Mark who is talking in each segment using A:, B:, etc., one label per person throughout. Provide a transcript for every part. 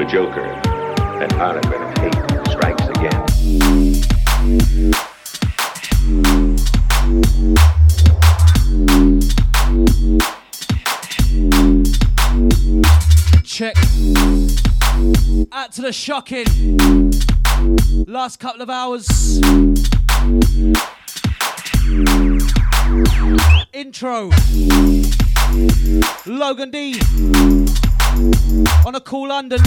A: Joker and Harlequin of hate strikes again.
B: Check. Out to the shocking. Last couple of hours. Intro. Logan D. On a Cool London.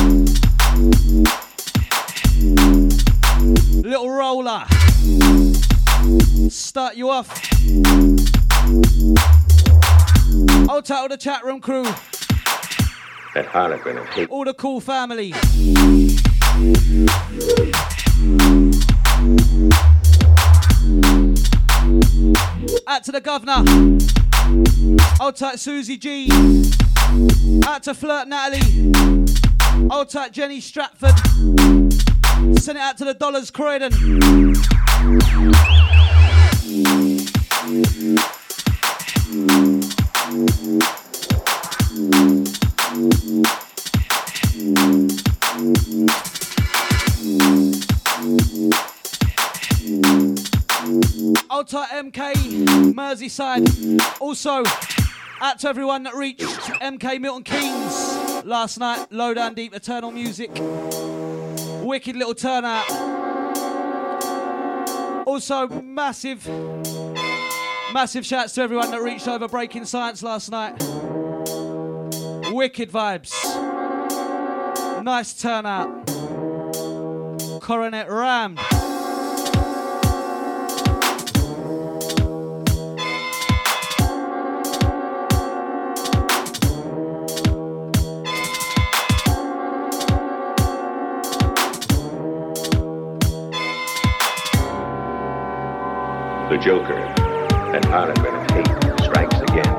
B: Little roller. Start you off. I'll tell the chat room crew.
A: And Harlequin of hate.
B: All the cool family. Out to the governor. Old tight Susie G. Out to Flirt Natalie. Old tight Jenny Stratford. Send it out to the Dollars Croydon. Old tight MK, Merseyside. Also, out to everyone that reached MK Milton Keynes last night. Low down deep, eternal music. Wicked little turnout. Also, massive shouts to everyone that reached over Breaking Science last night. Wicked vibes. Nice turnout. Coronet rammed.
A: The Joker and Harlequin of hate strikes again.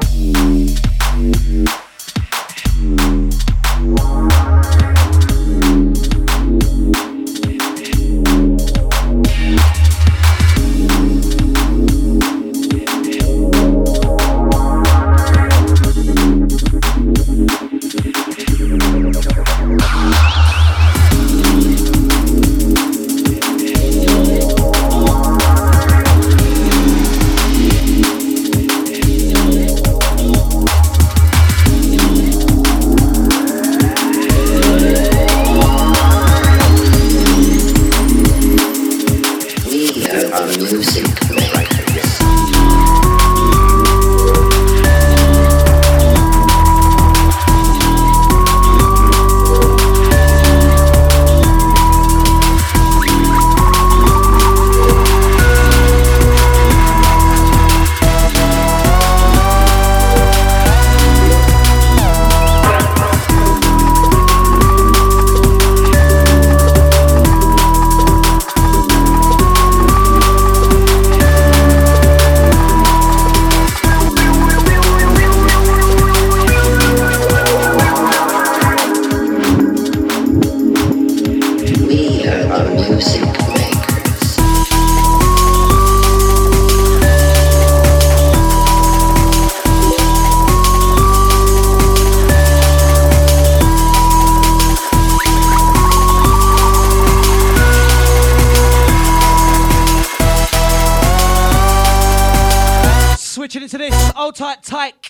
B: Tyke.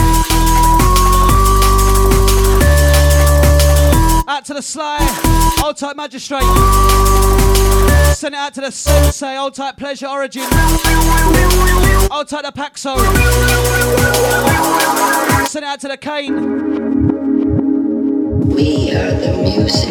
B: Out to the Sly, Old Type Magistrate. Send it out to the Sensei, Old Type Pleasure Origin. Old Type the Paxo. Send it out to the Kane.
C: We are the music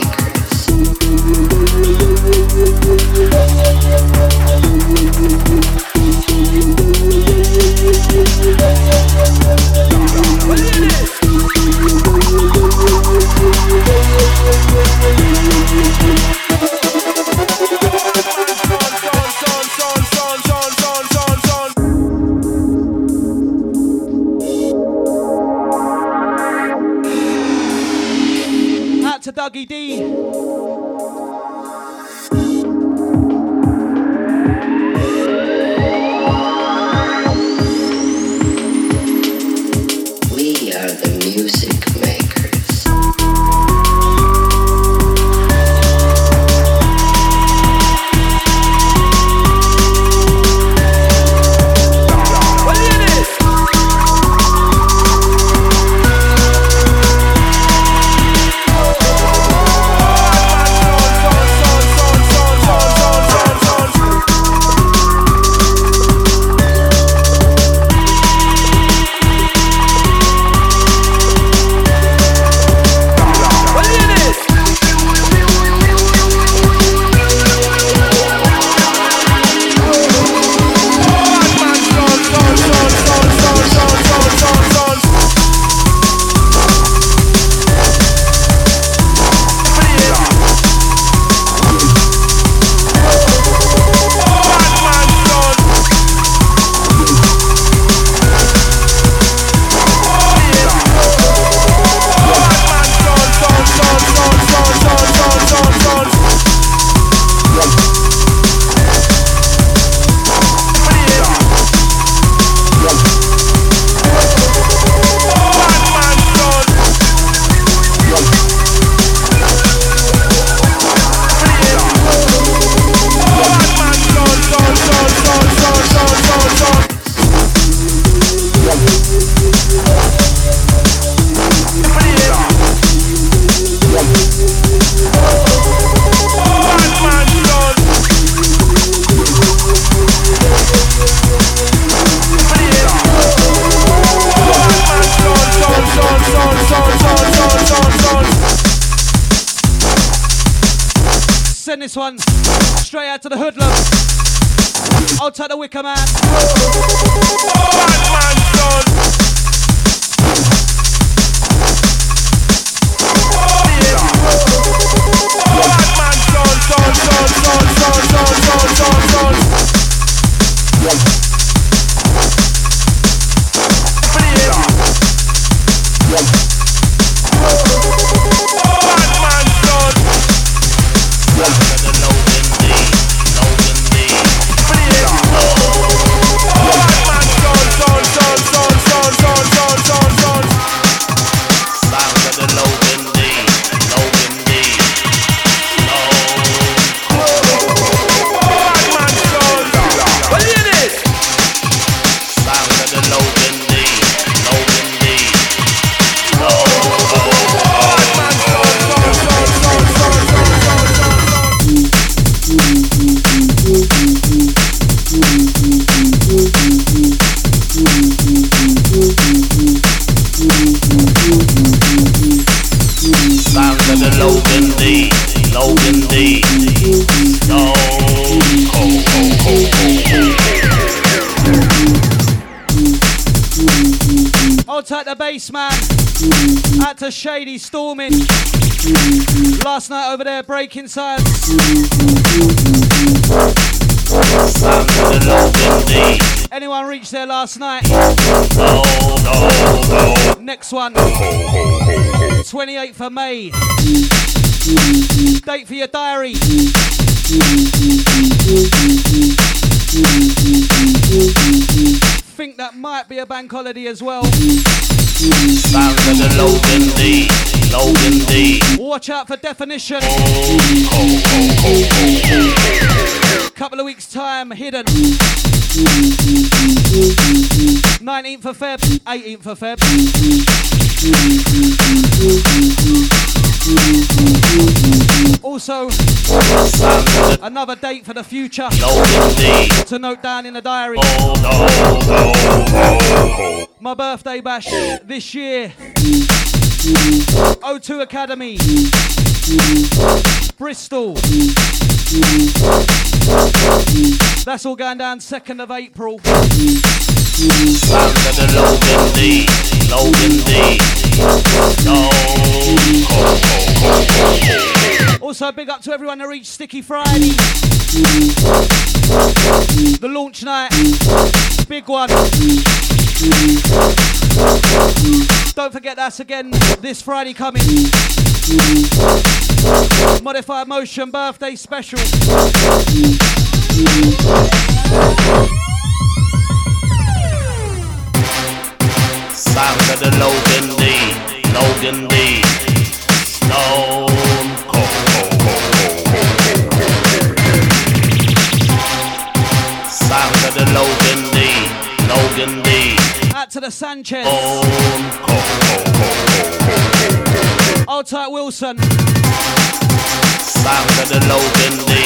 B: Out to Dougie D. this one straight out to the hoodlum. I'll take the Wicker Man. I'll take the bass man. Out to Shady Storming. Last night over there, breaking science. Anyone reached there last night? Next one, 28th of May. Date for your diary. Think that might be a bank holiday as well.
D: Sounds of the Logan D.
B: Watch out for Definition. Couple of weeks time, Hidden. 19th of Feb, 18th of Feb. Also, another date for the future to note down in the diary. My birthday bash this year. O2 Academy, Bristol. That's all going down 2nd of April. Also, big up to everyone that reached Sticky Friday. The launch night, big one. Don't forget that's again this Friday coming. Modified Motion birthday special.
D: Sounds of the Logan D. Stone Cold. Sounds of the Logan D.
B: Out to the Sanchez.
D: Stone Cold.
B: Old tight Wilson.
D: Sounds of the Logan D.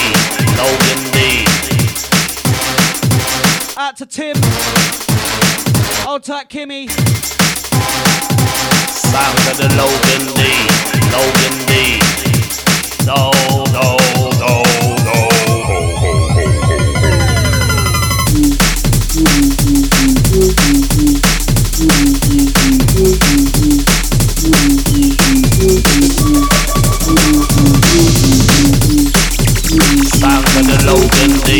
B: Out to Tim. Old tight Kimmy.
D: Sounds of the Logan D. No. Sounds of the Logan D.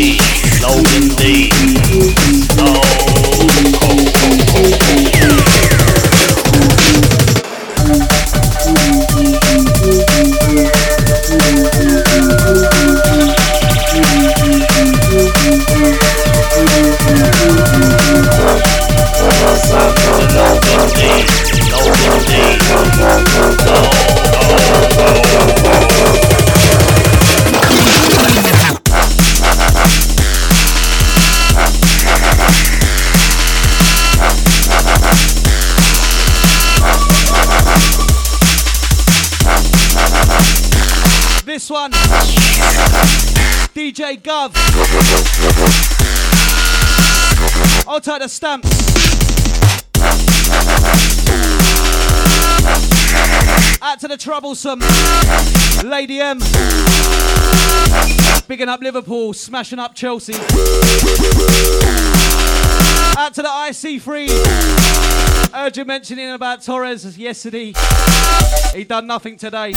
B: This one, DJ Gov. I'll take the Stamps. Out to the Troublesome, Lady M. Bigging up Liverpool, smashing up Chelsea. Out to the IC3. Heard you mentioning about Torres yesterday. He done nothing today.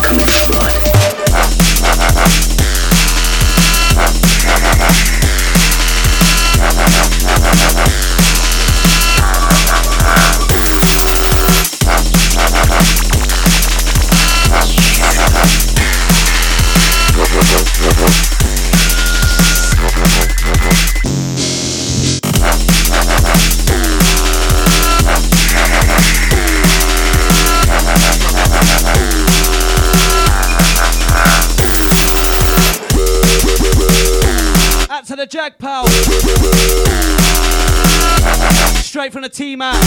B: Out to the Jag Pal. Straight from the T-Man.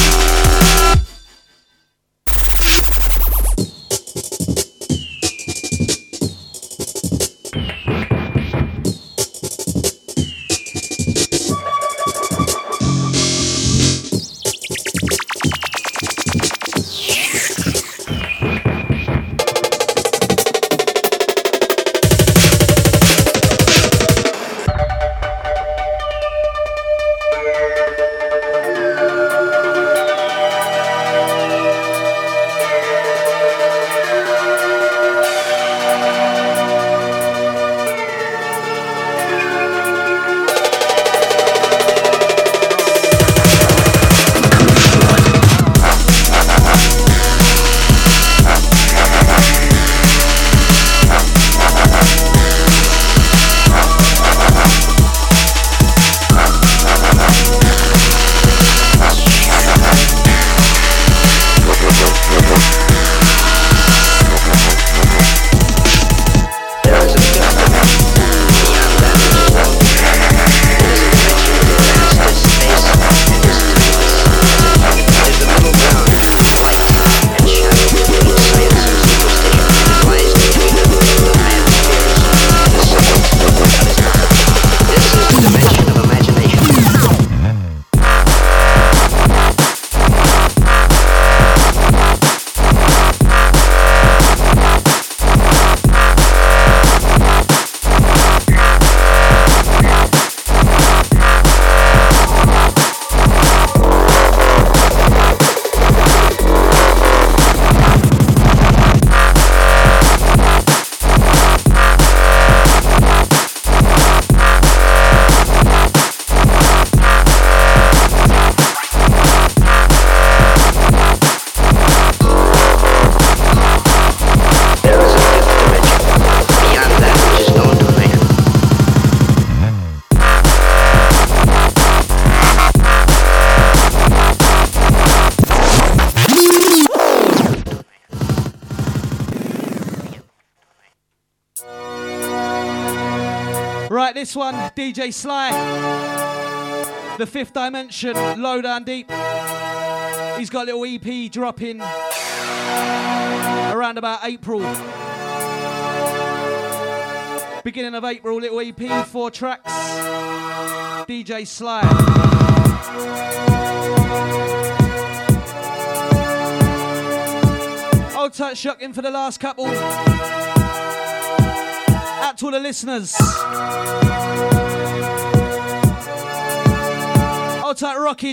B: Right, this one, DJ Sly, The Fifth Dimension, Low Down Deep. He's got a little EP dropping around about April. Beginning of April, little EP, 4 tracks. DJ Sly. Hold tight, shocking for the last couple. Out to all the listeners. Hold tight, Rockage.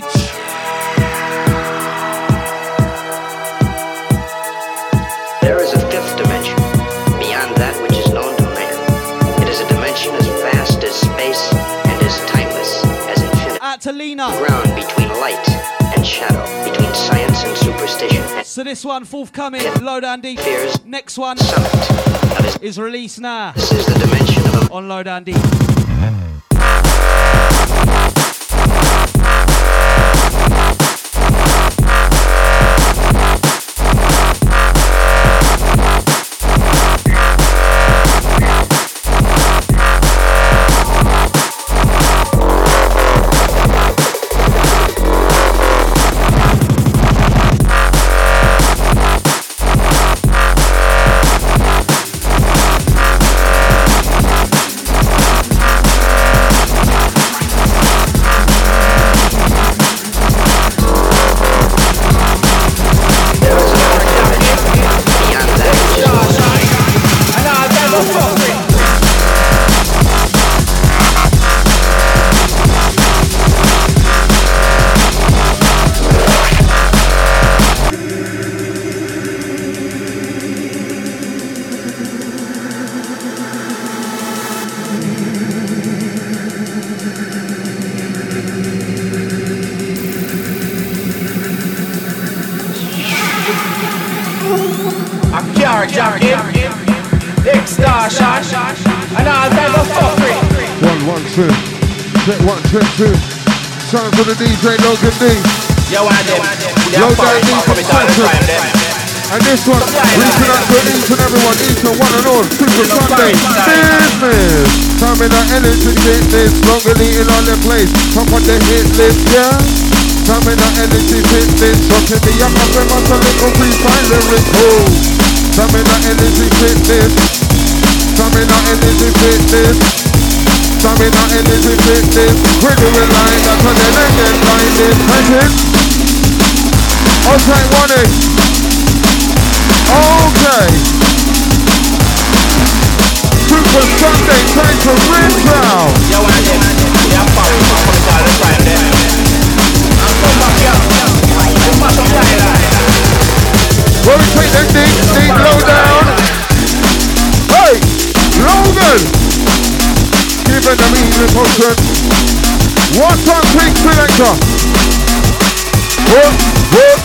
C: There is a fifth dimension, beyond that which is known to man. It is a dimension as vast as space and as timeless as infinity.
B: Out to Lena.
C: Ground between light and shadow, between science and superstition.
B: So this one forthcoming, Low Down Deep.
C: Fears.
B: Next one
C: Summit.
B: is released now
C: This is the dimension of a
B: on Low Down Deep.
E: 2. Check 1, check 2. Sound for the DJ Logan D.
F: Yo,
E: Logan D Construction. And this one, reaching out to each and everyone, each and one and all. Super Sunday business. Time in the energy fitness, longer eating on the place. Top of the hit list, yeah. Time in the energy fitness, shocking the young up and muscle little freestyle lyrics. Oh. Time in the energy fitness. Time in the energy fitness. Time in the energy fitness. We're doing like that and then again blinded. Present. Okay, 1 Okay. Super Sunday trying to rinse out.
F: Yo,
E: Well, we take them deep low down. Hey, Logan. Giving them easy potion. One time quick selector. Whoop.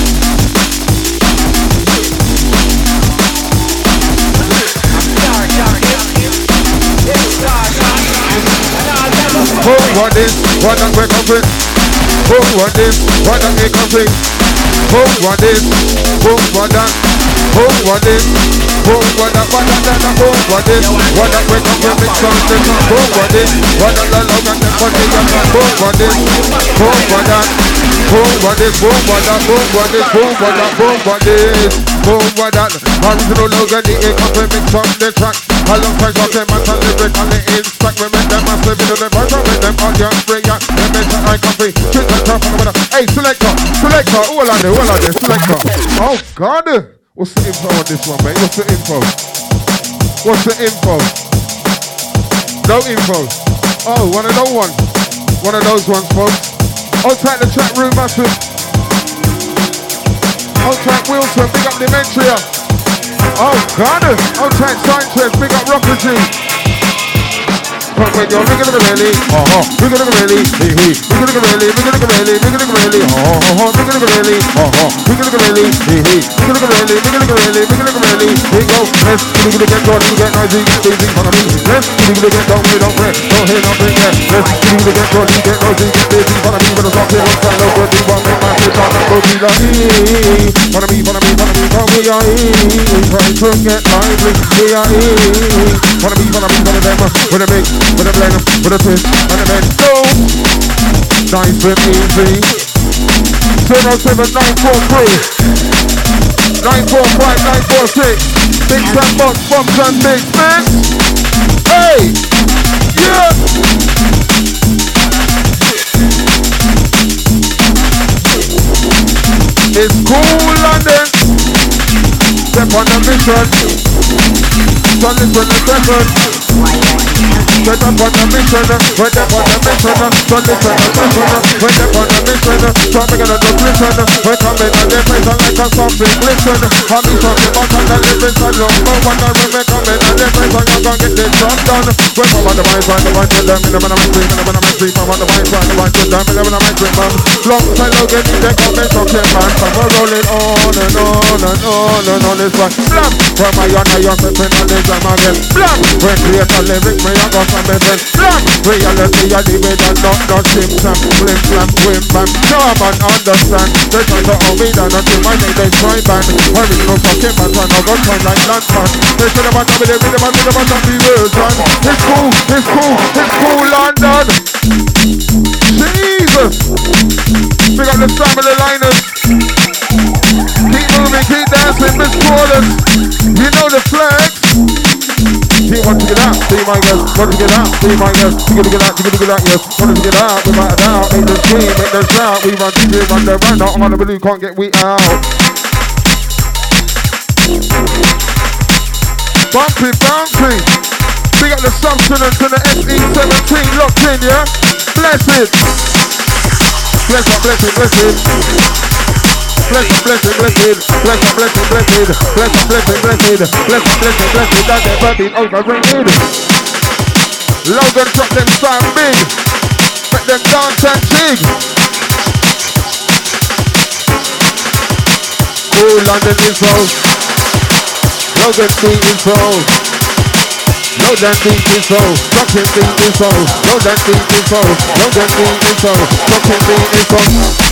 E: Who want this? What that we're complete? Who want this? What that we're complete? Who want this? Who want that? Who want this? Who want that? What that? Who want this? What that we're complete? Mix on this. Who want this? What that? Long and the body. Who want this? Who want that? Who want this? Who want that? Who want this? Who want that? Who want this? Who want that? Original Logan D. Complete mix on the track. I love my shot, them and lyric on the inside. We make them massive into the version, make them all young spring out. They make sure I can free. Treat that top on the winner. Hey, selector, all on there, selector. Oh, God. What's the info on this one, mate? What's the info? No info. Oh, one of those ones, folks. I'll take the chat room, massive. I'll take Wilson, big up Demetria. Oh, God! I'll try Sanchez, big up Rocker G. But when you're bigger than really, bigger than really, bigger than really, bigger than really, bigger than really, bigger than really, bigger than really, bigger than really, bigger than really, bigger than really. We go, let's do it again, don't get noisy, get busy, follow me. Let's do it again, don't wait, don't pray, don't hit, don't bring it. Let's do it again, don't get noisy, get busy, follow me. When the song here, one side, no good, we want to make my shit on the road, we love me. Follow me, we are trying to get lively, we are follow me, them, with a mix, with a blend, with a twist, and a mix. Go! Nice and easy. 07943 945 946. Big and bumps and big mix. Hey! Yeah! It's cool London. Step on the mission. So listen to the second. Get up on the mission, when up on the mission, so listen to the mission, when up on the mission, so I'm gonna just listen, we're coming on the place like a something glisten, I'll be talking about the lyrics and number one, when we're coming on the place, I'm gonna get this job done, we're from the mind, find the mind to them, in the man of my dream, in the man of my dream, I'm on the mind, find the mind to them, in the man of my dream, man, long time Logan, you take on this talking man, so we're rolling on and on and on and on this one, blam, from my iron, flipping on this jam again, blam, when create a lyric, me I got some event, blam, reality I leave it and not no symptom, flim flam, whim bam, no man understand, they try to hold me down until my name they try ban, original fucking man, trying to go time like lantern, they should have been with the rhythm and the version, it's cool London, Jesus, big up the family liners, keep moving, keep dancing, Miss Crawlers, you know the flex. She wants to get out, see my girl, want to get out, see my girl, she gonna get out, yes, want to get out, without a doubt, make the scream, make the shout, we run deep, run the run, out on the blue, can't get we out. Bumpy, big up the substance and the SE17, locked in, yeah, blessed. Blessed, that never been overrated. Logan drop them sound big, make them dance and jig. Oh, London is roll, Logan C is roll. load and deep is so, rocking deep is so, load and deep is so, load and deep is so, rocking deep is so.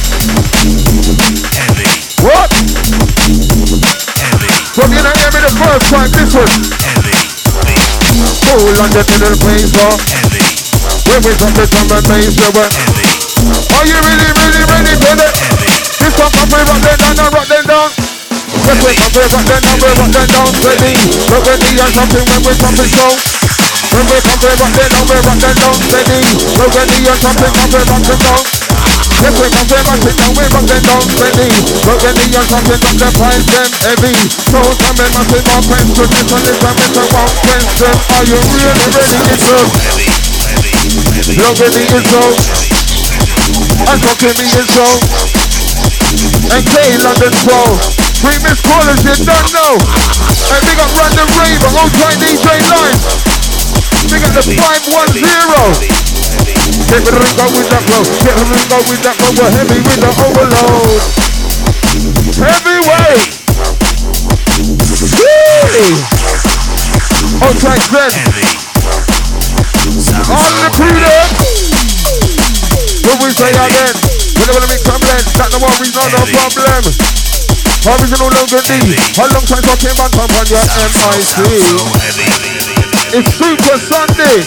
F: Heavy.
E: What?
F: Heavy.
E: From you not hear me the first time, listen.
F: Heavy.
E: Cool on the middle place, bro.
F: Heavy.
E: When we from the drum and bass, yeah, well.
F: Heavy.
E: Are you really ready for it? This one come we rock them down, rock them down. Yes, we come we rock them down, steady. Look ready and something when we come to show. When we come we rock them down, steady. Look ready and something come we rock them down. Yes, we come we rock them down, steady. Look ready and something come the price them heavy. So come and massive more question, this one is a better one question. Are you really ready? It's up. Look ready, it's up. And talking me is so. And K London Pro. Three missed callers you don't know. And big up Random Raver, old time DJ Line. Big up the 510. Get the ring go with that flow. Get the ring go with that flow. We're heavy with the overload. Heavyweight. Old time Zen. On the freedom. What we say again? We're gonna make problem. That's the one we know, no problem. Original Logan D. How long time talking about come on your MIC? It's Super Sunday.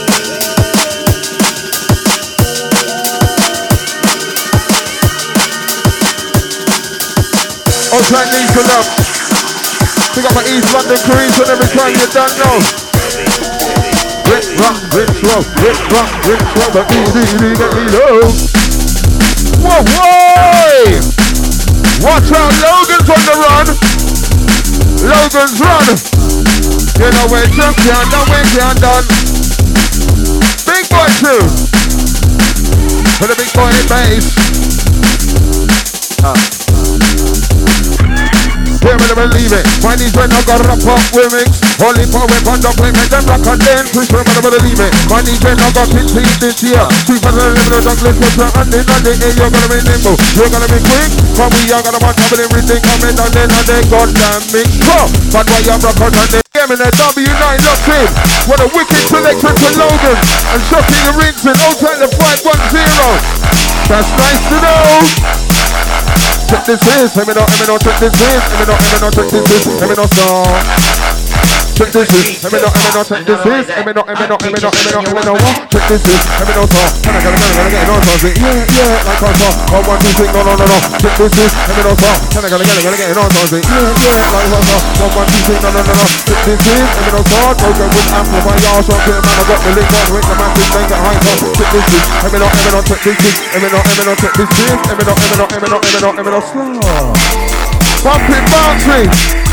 E: I'll try and need to love. Pick up my East London cruise and every time you don't know. Rip rock, but easy, get me low. Whoa, whoa! Watch out, Logan's on the run. Logan's run. You know we're champion, no we can't done. Big boy too. For the big boy bass. Where will I believe it? Why these men not gonna rap up with me? Only for weapon don't play, make them rock and dance. Which way will I believe it? Why these men not got it this year? 3 for the living of jungle, push and in the air, you're gonna be nimble. You're gonna be quick, but we are gonna want to have everything coming down then and they goddamn mix. But why you rock out and they game in the W9 locked in. What a wicked selection to Logan. And shocking the rings in outside the 510. That's nice to know. Check this is, let me know, check this is, let me know, check this is, let me know, so. Check this is, let me know, check this is, let me know, check this is, let me know, so. Can I get it on, so. Yeah, like I saw, 1, 2, 3, no, check this is, let me know, so. Can I get it on, so. Yeah, like I saw, 1, 2, 3, no, check this is, let me know, so. Don't get with amplify, y'all, so clear, man, I got the link on, with the massive thing, get high, so. Check this is, let me know, check this is, let me know, check this is, let me know, slow. Pumping bouncing.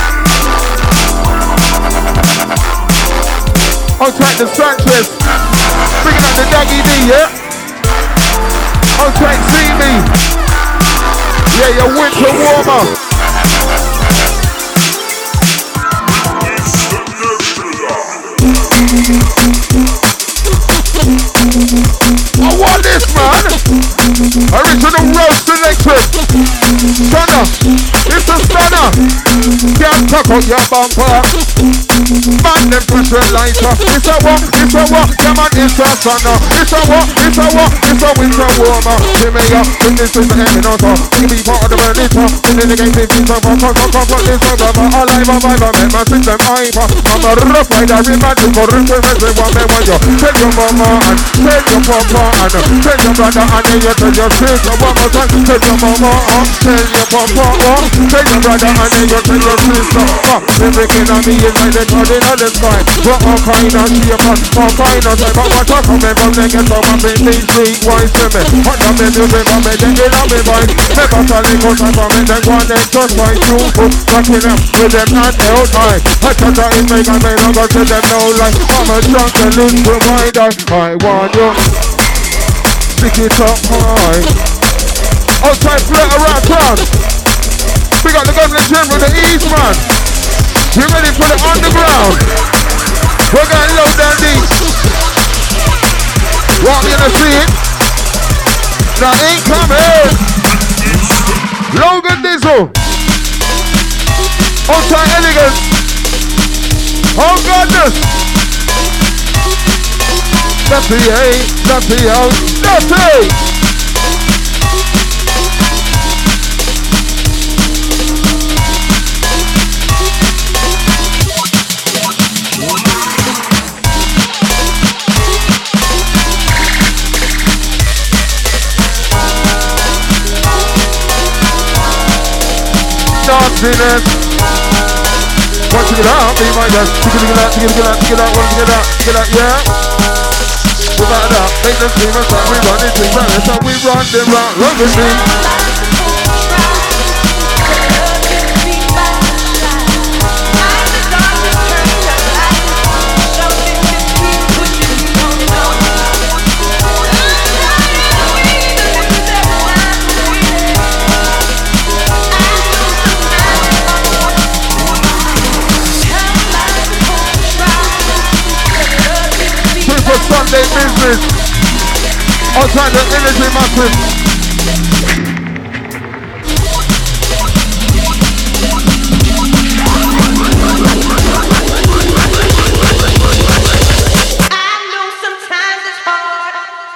E: I'll track the Sanchez. Bringing up the Daggy D, yeah? I'll track See Me. Yeah, your winter warmer. I want this, man. Original roast selection. Stunner. It's a stunner. Can't tuck out your bumper. Man, them push a lighter. It's a what? Yeah, man, it's a stunner. It's a what? It's a winter warmer. Give me up. This is the heavy note. Give me part of the burnitor. In the game, this is a come, this is a alive, make my system hyper. I'm a rough rider, remember for everyone, me want you. Tell your mama and tell your papa and tell your brother and then you tell your sister one more time. Tell your mama and tell your papa tell your brother and then you tell your sister. Everything on me is like the cloud in the sky. What all kind of shape and all kind of type. But what I come from the get from a baby street wise to me. What the music from me, then get on me voice. Never tell me go time from me, then go on next just by two. Rocking up with them and out high. I thought that it make a man I go to them no like. I'm a drunken little provider. I want you. Stick it up high. Outside flirt around town. We got the government gym with the East man. You ready for the underground? We're going low down deep. Want me to see it? Now ain't coming. Logan Dizzle. Outside elegance. Oh goodness. Dirty out, dirty. Nastiness. Once you get out, be my guest. Take it out, once you get out, yeah. Without that, make them scream and start, we run it, that's how we run them round, loving me. Sunday business. Outside the energy massive.
G: I know sometimes it's hard.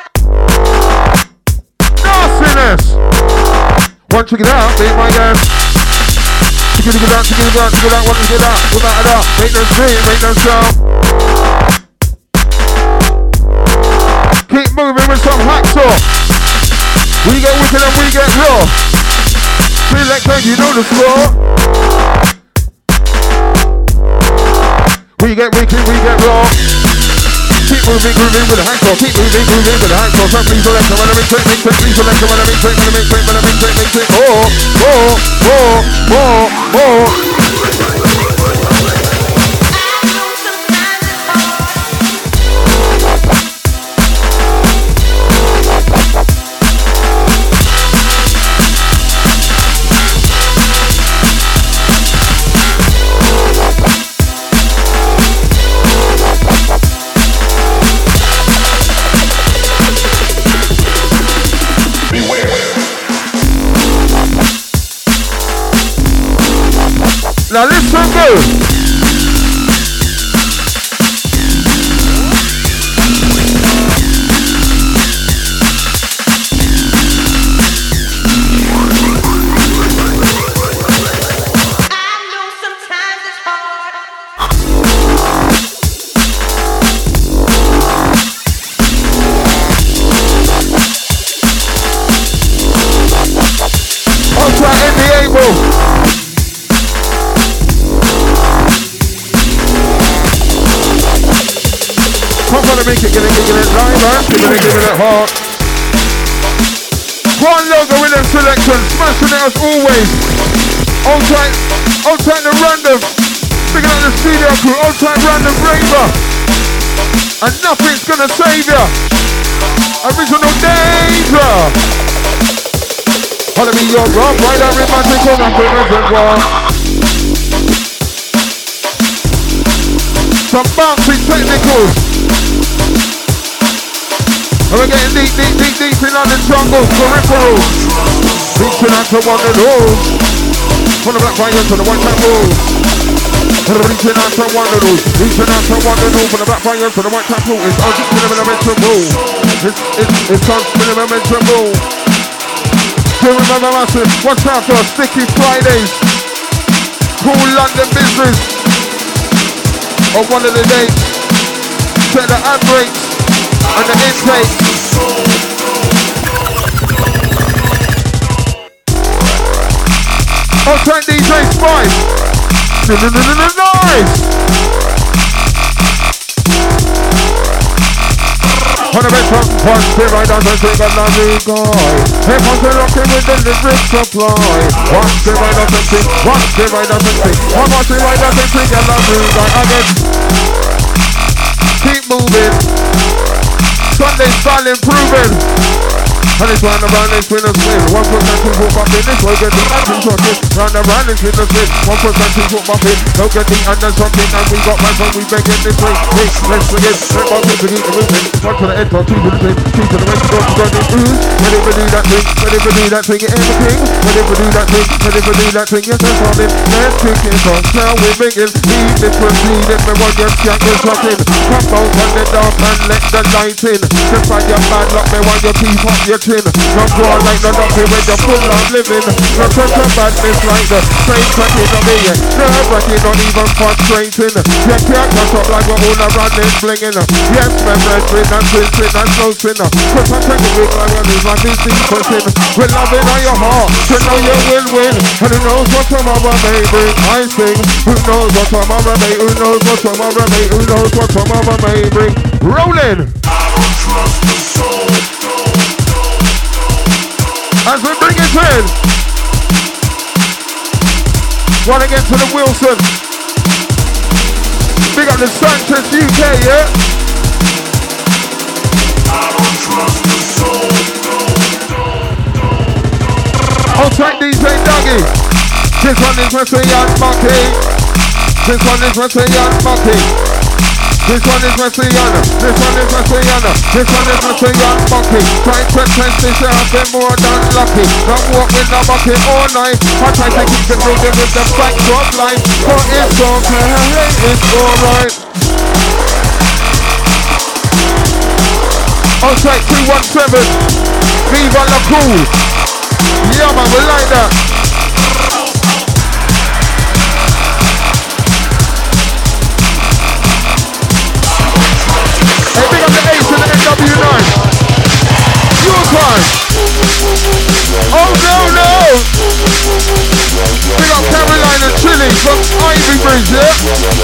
E: Nastiness. Once you get out, be my guest. Take it out, once you get out. Without it out, make them scream, make them shout. Keep moving with some hacksaw. We get wicked and we get raw. Selector, you know the score. We get wicked, we get raw. Keep moving, grooving with the hacksaw. Keep moving, grooving with the hacksaw. Some please selector, when I make trick, please selector, when I make trick. More. Now listen good. Make it, give it live, give it hard. One logo with them selection, smashing it as always. Outside the random, picking up the studio crew, outside random raver. And nothing's gonna save ya. Original danger. Follow me, your rock, right out with magic on up with reservoir. Some bouncy technicals. And we're getting deep in on the jungle, peripheral. Reaching out to one and all. From the black fire to the white man roll. Reaching out to one and all. From the black fire to the white man roll. It's unspinning. It's unspinning. Still remember massive, watch out for Sticky Fridays. Cool London business. On one of the days. Check the ad breaks. And the intake. Outside DJ Spice. Nice. On the bed from one spirit, I don't think I'm not the guy. Hey, once you're looking with the lyric supply. One spirit, I don't think. One spirit, I don't think. One more spirit, I don't think I'm not the guy. Again. Keep moving. Sunday style improving. And it's one around this winner's win. One foot and people bumping this way, get the anti-shotting. Round and round into the fit, 1% people bumping. Don't get the under something, and we got my son, we begging this way. Hey, let's begin, let my people keep the moving. One to the end, two to the thing, two to the right, don't go to the whenever do that thing, whenever do that thing, everything. Whenever do that thing, whenever do that thing, yes, I'm coming. Let's kick it off, now we're making. Leave it proceeding, me run your skank is rocking. Come out on the dark and let the light in. Just find your bad luck, me while you keep up your chin. Not go like no dumpy when you're full of living. Not such a badness like the train cracking on me. Nerve-wracking, not even frustrating. You can't catch up like we're all around this blinging. Yes, my brethren, and twisting and closing. Cause I'm taking it like one is like this pushing. With love in your heart, you know you will win. And who knows what tomorrow may bring, I sing. Who knows what tomorrow may, who knows what tomorrow may, who knows what tomorrow may bring. Rolling! As we bring it in, one again to the Wilson. Big up the Sanchez UK, yeah? Outside DJ Dougie. This one is Mr. Young Bucky. This one is Mr. Young Bucky. This one is Mr. Young. This one is Mr. Young. This one is Mr. Young Bucky. Trying to test this out, been more than lucky. Not walk with the bucket all night. I try to keep it moving with the backdrop line. But it's okay, it's alright. Outside 217. Viva la cool. Yeah man, we like that. Hey, big up the Ace in the NW9. Your time. Oh no. Big up Caroline and Chili from Ivy Bridge, yeah?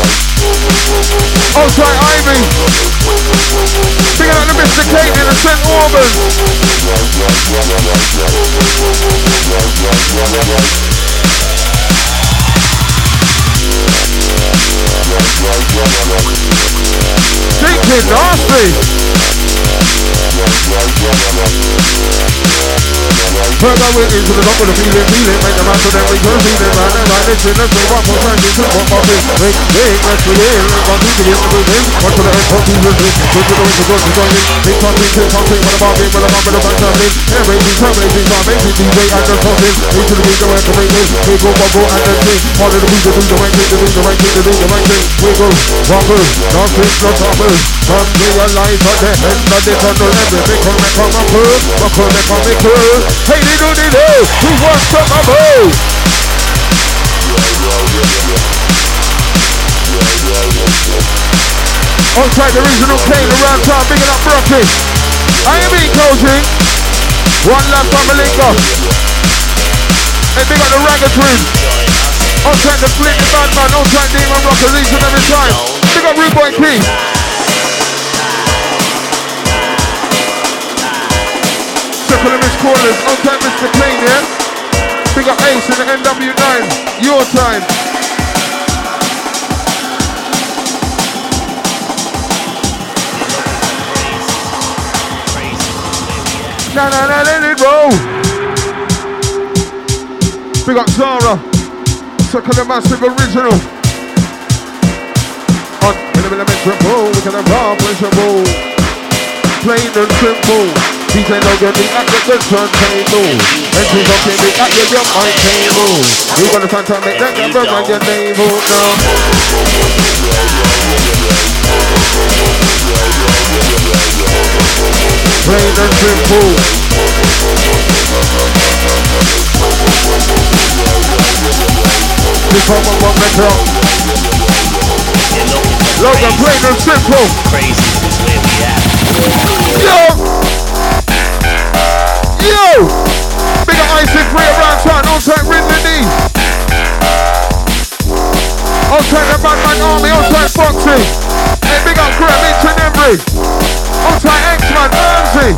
E: Outside Ivy. Big up the Mr. Kate in the St. Albans. Thinking nasty. Further way into the top of the feeling, make the master that we go feeling, man, and I listen, let's say what for time, this is what my face, big, let's begin, one, two, three, one, two, one to the end, one, two, three, go to the way to go to join in, big something, two, something, what about me, what about me, the back of it, everything, something, amazing, DJ, and the something, into the beat, the way to make it, we go, and then sing, part of the beat, do the right thing, do the right thing, do the right thing, we go, wobble, nothing, not trouble, but realize at the end of the tunnel, everything come up, cool, hey, they do, who wants some above? Outside the regional plane around town, bigging up Brocky. I am in coaching. One lap from Malinga. Hey, big up the Ragga Twins. Outside the Flint, the Bad Man, outside Demon Rockers each and every time. Big up Rude Boy King. Circle of Miss Corners, outside Mr. Clean, yeah? Big up Ace in the NW9, your time. Nah, let it roll. Big up Zara, Circle the Massive Original. On elementary, we can have raw pressure roll. Plain and simple. DJ Logan, the at the turntable. Entry rocking me at your mic table. You got a time make that number on your navel now. Plain and simple. Become a one metro. Logan, plain and simple.
D: Crazy is where we at.
E: Yo! Big up Isaac Free around town, outside Ridley. Outside the Bad Man Army, outside Foxy. Hey, big up Graham, each and every. Outside X-Man, Earnsy.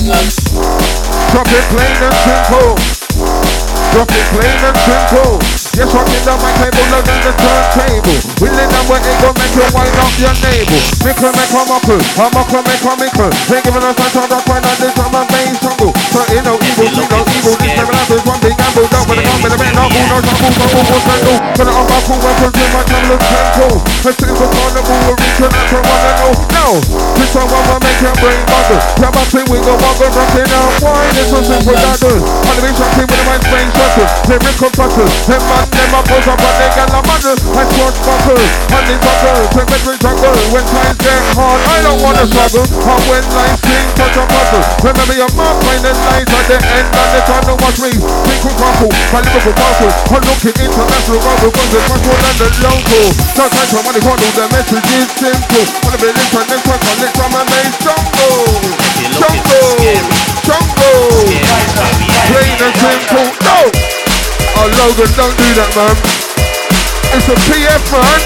E: Drop it plain and simple. Drop it plain and simple. Yes, rocking the mic table, load on the turntable. Willing and we're able to make you wind up your navel. Mickle, make a muckle, a muckle, make a mickle. They giving us a time to find out this drum and bass jungle. So in no evil, see no evil. This seven up is one big gamble. Down with the gun, with the man, no fool, no trouble, no fool, no scandal. Gonna unbuckle cool weapons in my time, look tempo. A simple carnival, we're reaching out to one and all. Now, this one will make your brain bubble. Grab a thing, we go bubble, rocking out. Why this so simple, that does. On the mission team with the mind brain shuttle. They wrinkle buckle. Them man, them up, goes up, and they get a muddle. I swatch buckle, honey buckle. Take me drink jungle. When times get hard, I don't wanna struggle. And when life sing, touch a puzzle. Remember your mouth, find the light at the end, and they can't know watch me. Twinkle couple, my Liverpool couple. I'm looking international, rubber guns, it's much more than the local. No time for money, can't do the message is simple. Wanna be listening, next time, I'll let some and make jungle. Jungle, jungle. Plain and simple, no. Oh, Logan, don't do that, man. It's a PF, man.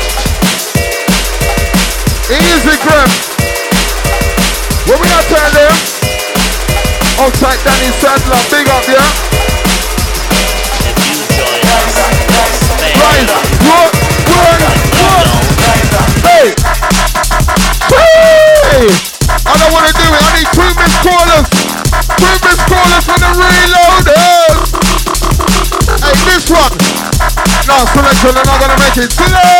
E: Easy grab. What we out there, them? Outside Danny Sadler, big up, yeah? Right, what? Hey! Hey! I don't want to do it, I need 2 missed callers. 2 missed callers for the reloaders. Hey, this one. No, selection, they're not going to make it.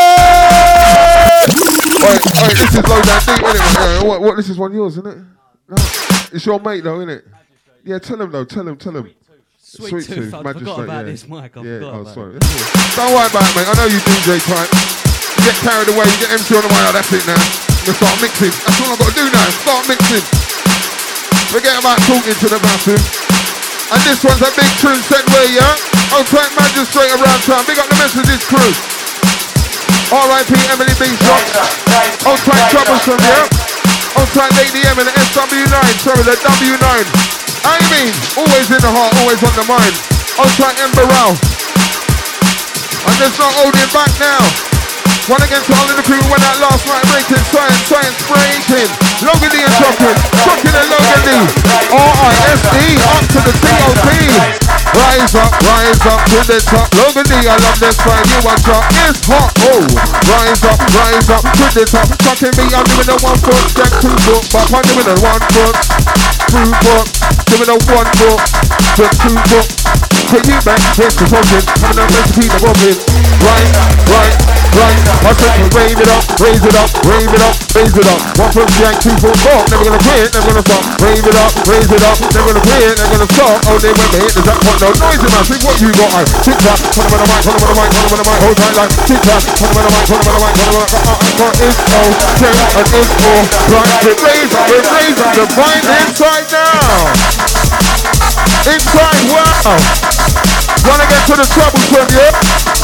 E: Alright, this is low down deep, isn't it? What, this is one yours, isn't it? No, it's your mate though, isn't it? Yeah, tell him though, tell him. Sweet Tooth,
B: I forgot about this mic, I forgot about
E: sorry. Don't worry about it, mate, I know you DJ type. You get carried away, you get MC on the way, oh, that's it now. I'm gonna start mixing, that's all I've got to do now, start mixing. Forget about talking to the bathroom. And this one's a big tune set where, yeah? Outside Magistrate around town, big up the messages crew. R.I.P. Emily B. Shot. Outside Troublesome, yeah? Outside Lady M and the SW9, sorry, the W9. I mean, always in the heart, always on the mind. Outside Ember Rao. And there's no holding back now. One against all of the crew went out last night breaking, science breaking. Logan D and Shocking and Logan D. R-I-S-E, up to the T-O-P. Rise up to the top. Logan D, I love this fight. You are shot, it's hot. Oh, rise up to the top. Shocking me, I'm doing a 1 foot, step 2 foot, but I'm doing a 1 foot, 2 foot, doing a 1 foot, step 2 foot. Take you back, here's the talking. Having a recipe to whopping. Right. I said to raise it up. 1 foot, jack, 2 foot, 4. Never gonna quit, never gonna stop. Raise it up. Never gonna quit, never gonna stop. Oh, they went to hit the jackpot. No noise in my. See what you got, I tick tock. Put them on the mic. Hold tight like tick tock. Put them on the mic. It's okay, and it's all right. Raise up, the bind inside now. Inside, wow. Wanna get to the troublesome, yeah?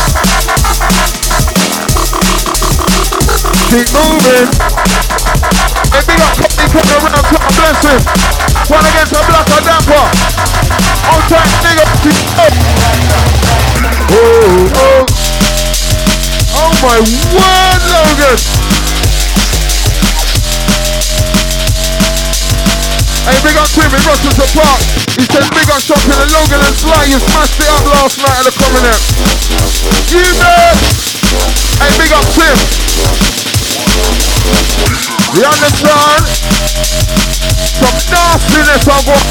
E: Keep moving. Hey, big up company coming around, God bless him. One against a block of damper. On time, big up. Oh my word, Logan. Hey, big up Tim in Rochester Park. He says big up Shocking and Logan and Sly. You smashed it up last night at the Covenant. You know. Hey, big up Tim. You understand? Some nastiness I got.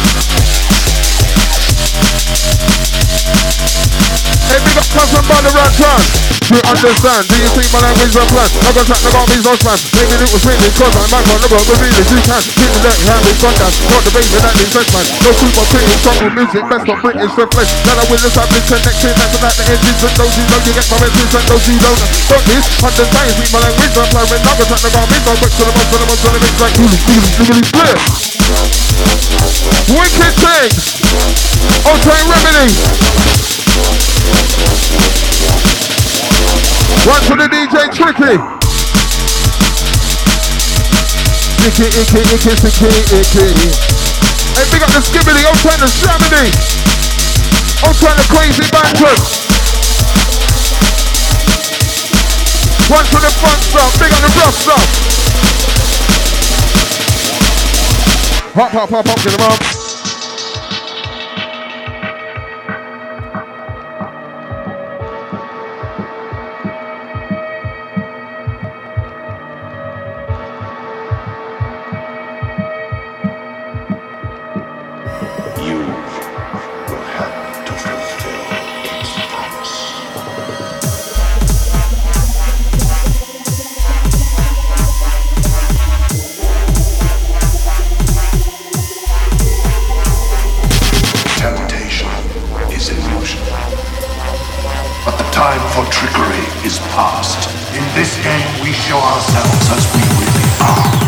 E: Hey, big up Cousin Brother Rantan. Do you understand? Do you think my language is plan? I got me no smash. Maybe it was written cause I'm back on the road. But really, you can. Keep the dirty hand with contact. Not the baby that needs man. No super pretty song with music. Best of British for flesh. Now I will establish connection. That's about the edges and those who know you get my message and those who don't. Got this. Understand? Speak my language. I'm playing. I got the garbage. I work to the most mix like really split. Wicked things. Outside Remedy. One for the DJ Tricky. Icky. Hey, big up the Skibbity. Outside the Shamity. Outside the Crazy Banter. One for the front stuff. Big up the rough stuff. Hop, get them up.
F: You will help to fulfill its promise. Temptation is in motion. But the time for trickery is past. In this game, we show ourselves as we really are.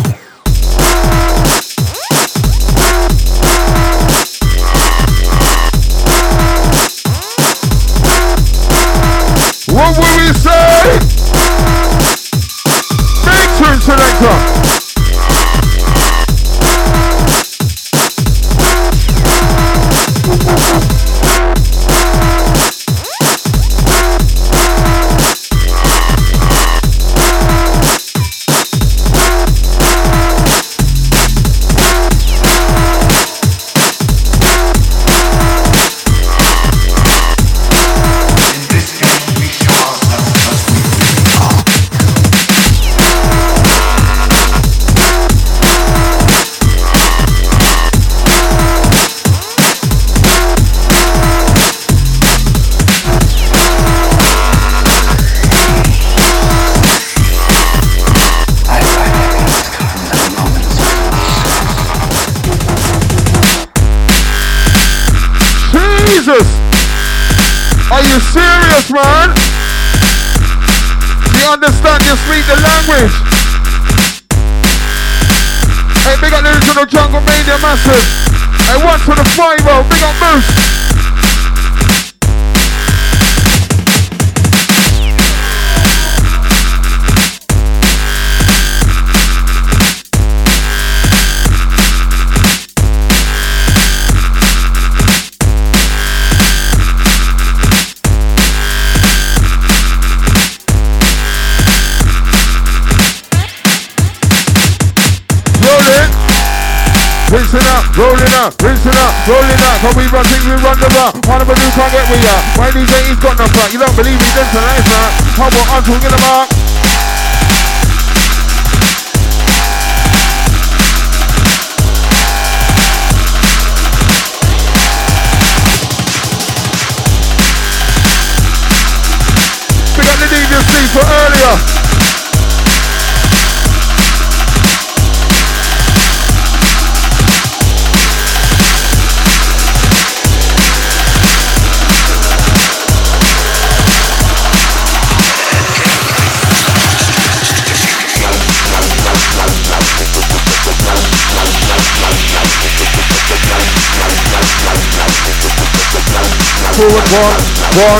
E: What will we say? Big tune selector. Are you serious, man? Do you understand? You speak the language. Hey, big up the original Jungle Mania massive. Hey, one to the 5-0, big up Moose. Rinsing up, rolling up, rinsing up, rolling up. When we run things, we run the bar. One of a new can't get we up. Why these ain't got no fuck? You don't believe me, then tonight, man. How about I'm talking about? We got the DVC for earlier. Forward, one.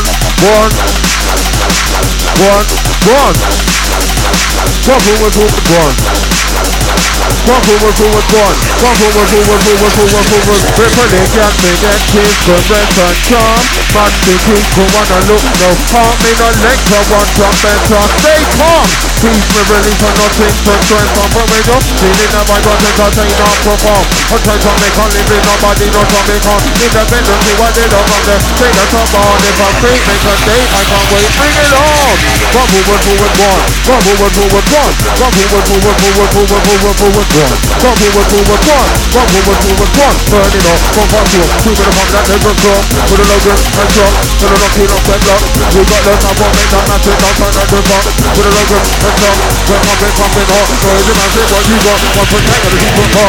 E: Rippling can make that kiss, good rest and charm. Man, the people wanna look no harm. Me no lecture, one drop better, stay calm. Peace me release for nothing to transform. But we go, feeling that my God entertain or perform. On time to make a living, nobody knows what they come. Independent, see what they love from them. Say that's a ball, if I'm free, make a day, I can't wait, bring it on. One forward, one. One forward, one. One forward, one. Burn it up, one fast walk. 2 minutes from that never stop. Put a logo and drop. Put a lock in on wedlock. We got less, I won't make that massive. Don't turn that drop. Put a logo and drop. When I'm pumping hot. So is it massive what you got? One for 10 and a 2 for top.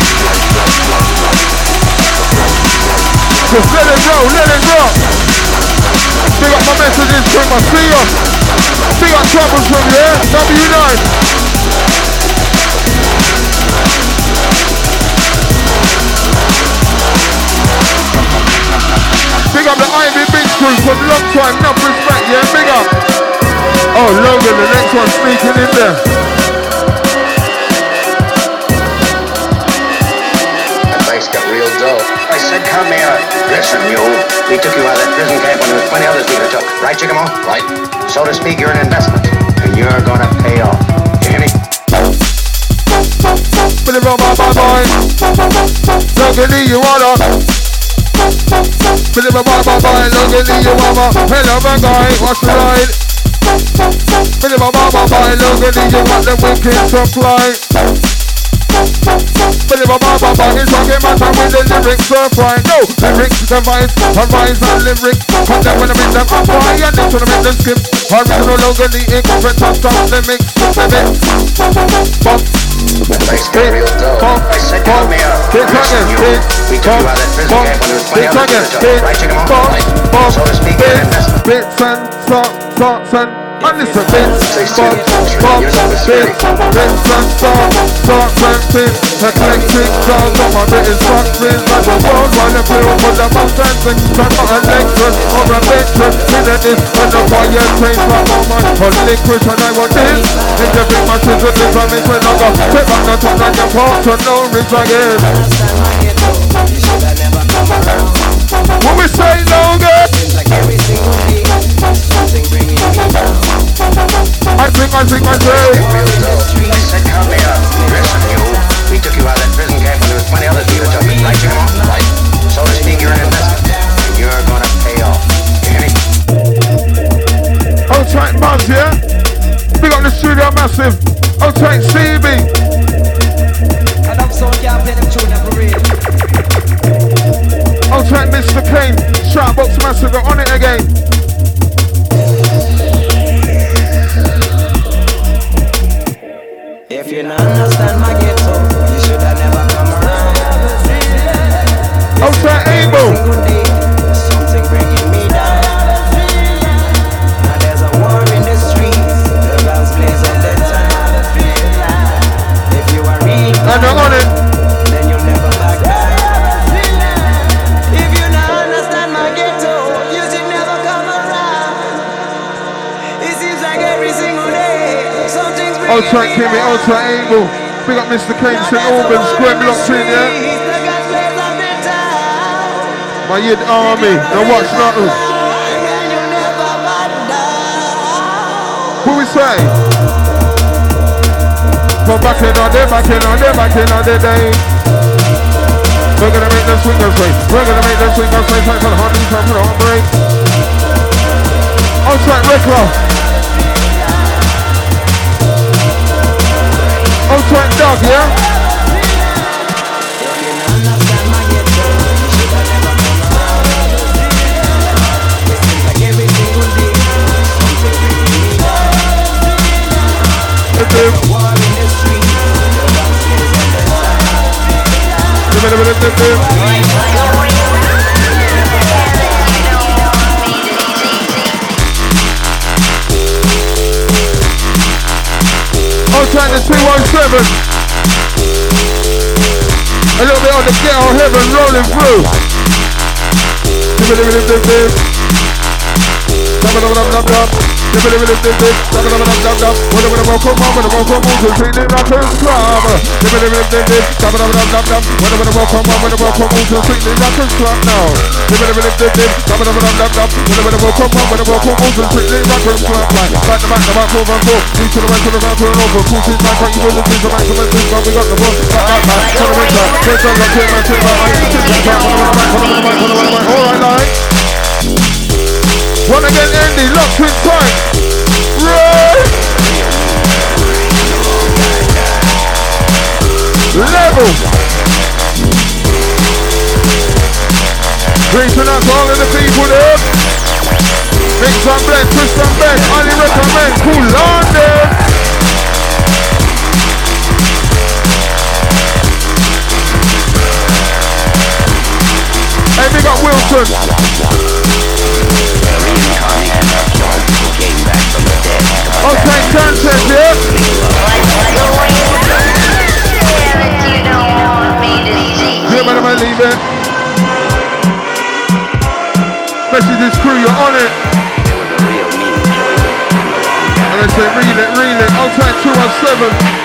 E: Just let it go. Big up my messages from my CEO. Big up troubles from here. W9. Big up the Ivy Big Crew from long time, enough respect, yeah, big up. Oh, Logan, the next one sneaking in there.
C: The place got real dull. I said, come here. Listen, you. We took you out of that prison camp when there was 20 others we took. Right, Chickamo? Right. So to speak, you're an investment. And you're gonna pay off. You hear me?
E: Put it on my mind. Logan, you wanna. Put it on my mind. Logan, you wanna. Hell of a guy, watch the ride. Put it on my mind. Logan, you want the wicked supply. But if a baba is talking matter with the lyrics so fine. No, lyrics device, advice and lyrics. But then when I make them up fire, and they try to make them skip. Original logo, the incompetence of the mix.
C: Nice get real dull. I said call me up. Listen, you. We took you out of that prison camp when there was 20 others we took. Right, chicken off, right? So to speak, your investment.
E: Bits and thoughts and listen, bits and thoughts and bits. Eclectic sounds on my British rock spins like a world running through for the mountains and turn my electric or a veteran. Minute this and the fire trains my moment on liquid and I want this. In the big masses of this I make when I go sit back the top and your parts and no rich again. When we say no good,
H: like every single day, something bringing me down.
E: I say.
C: I said call me up. Listen, you. We took you out of that prison camp when there was 20 others we took. Right, chicken off, right? So to speak, you're an investment. And you're gonna pay off. You hear me?
E: Old tight Buzz, yeah? Big up the studio massive. Old tight CB.
H: And I'm so can't play them tune for real.
E: Old tight Mr. Kane. Shoutbox massacre on it again.
H: If you don't understand my ghetto, you should have never come around.
E: Old tight Abel.
H: Something bringing me down. Now there's a war in the streets, the guns blazing the time. If you are real,
E: And they're on it.
H: then you'll never back down. If you don't understand my ghetto, you should never come around. It seems like every single day, something's bringing
E: Old tight
H: me
E: Kimmy,
H: down.
E: old tight Abel. Big up Mr. Kane, St. Albans, Gwen locked in, yeah? My Yid Army, now watch nothing. Who we say? From back in on the day. We're gonna make them swing us way. Time for the honey, time for the home break. Outside Ricklow. Outside Dog, yeah? Outside the 217. A little bit on the ghetto heaven rolling through. One again, Andy, locked in tight. Right. Level. Reaching out to all of the people there. Mix and blend, twist and bend. Highly recommend. Cool London. Hey, big up Wilson. Okay, Sanchez, yeah? Yeah, man, am I leaving? Message this crew, you're on it. And I say, reel it. Outside 217.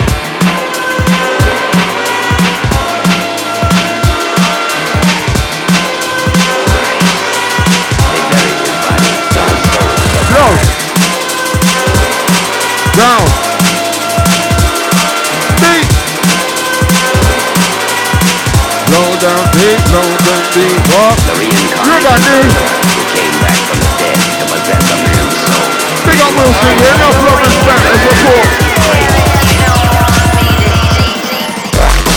E: Down. Deep. Low down deep. Up. You got this. Big up Wilson, yeah. Enough love and respect and support.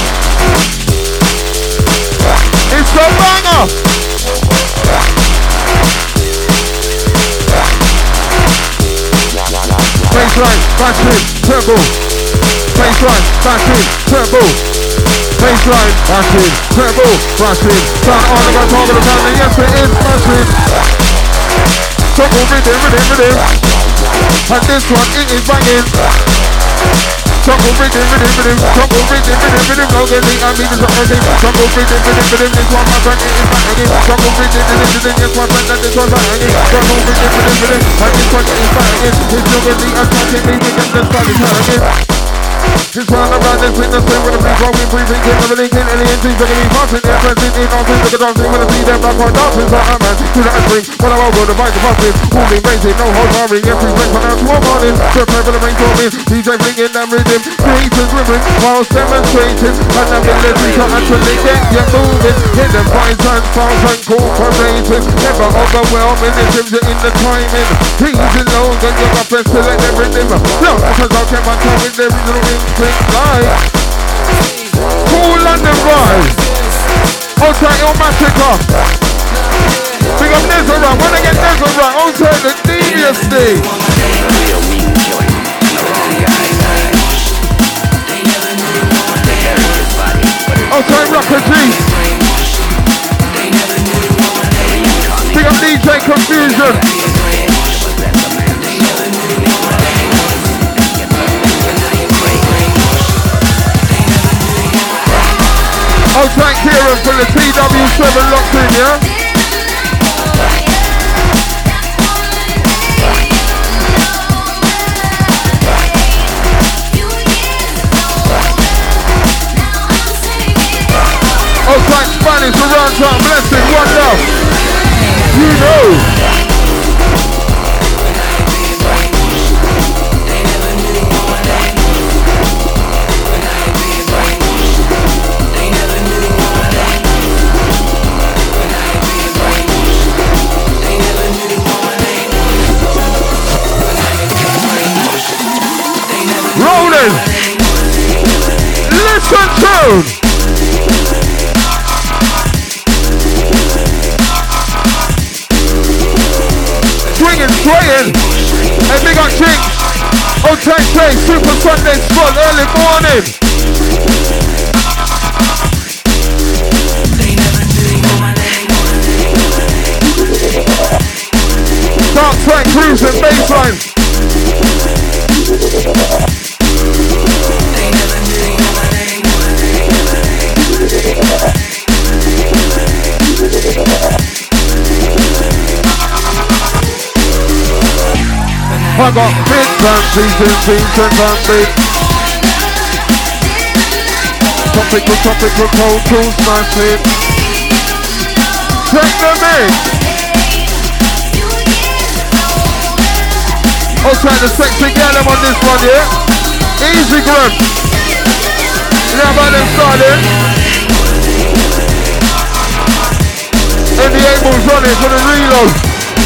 E: bashing, treble. Baseline, bashing, treble. Baseline, bashing, treble, bashing. Start on the top of the family, yes it is bashing. Treble, rhythm. And this one, it is banging. Trouble rhythm, trouble rhythm, no getting, I mean it's not getting. Trouble rhythm, this one my friend is banging. Trouble rhythm, this one friend and this one banging. Trouble rhythm, and this one is banging. It's no getting, I'm talking, we get the sun is hanging. This one around this witness, we wanna be growing, breathing, never linking, alien things are gonna be passing, they're present in all things, look at dancing, wanna see them black or dancing, so I'm man, to that spring, when I will go to fight the buses, moving, racing, no hold hurry, every break from now to a morning, prepare for the rain coming, DJ flinging them rhythm, creators rimming, whilst demonstrating, an ability to actually get moving, hit them vibes and sounds and corporations, never overwhelming, it gives you in the timing, easy low, then you're up and select them rhythm, no, because I came on top with them little live. Cool London vibe. Outside your massacre. Big up Nezera. Wanna get Nezera? Outside the devious day. Outside Rocker G. Big up DJ Confusion. Outside Kieran for the TW7 locked in, yeah? Outside Spanish around town, blessing, one love. You know. Rolling. Listen to. Swaying. Hey, big up Jinx. Outside Play, Super Sunday spot, early morning. Dark side cruising, baseline. I got bits and pieces and bits. Topical, cold, smash it. Take the mix. Outside the sexy girl, I'm on this one, yeah? Easy grab. You know about them started? And the Abel's running for the reload.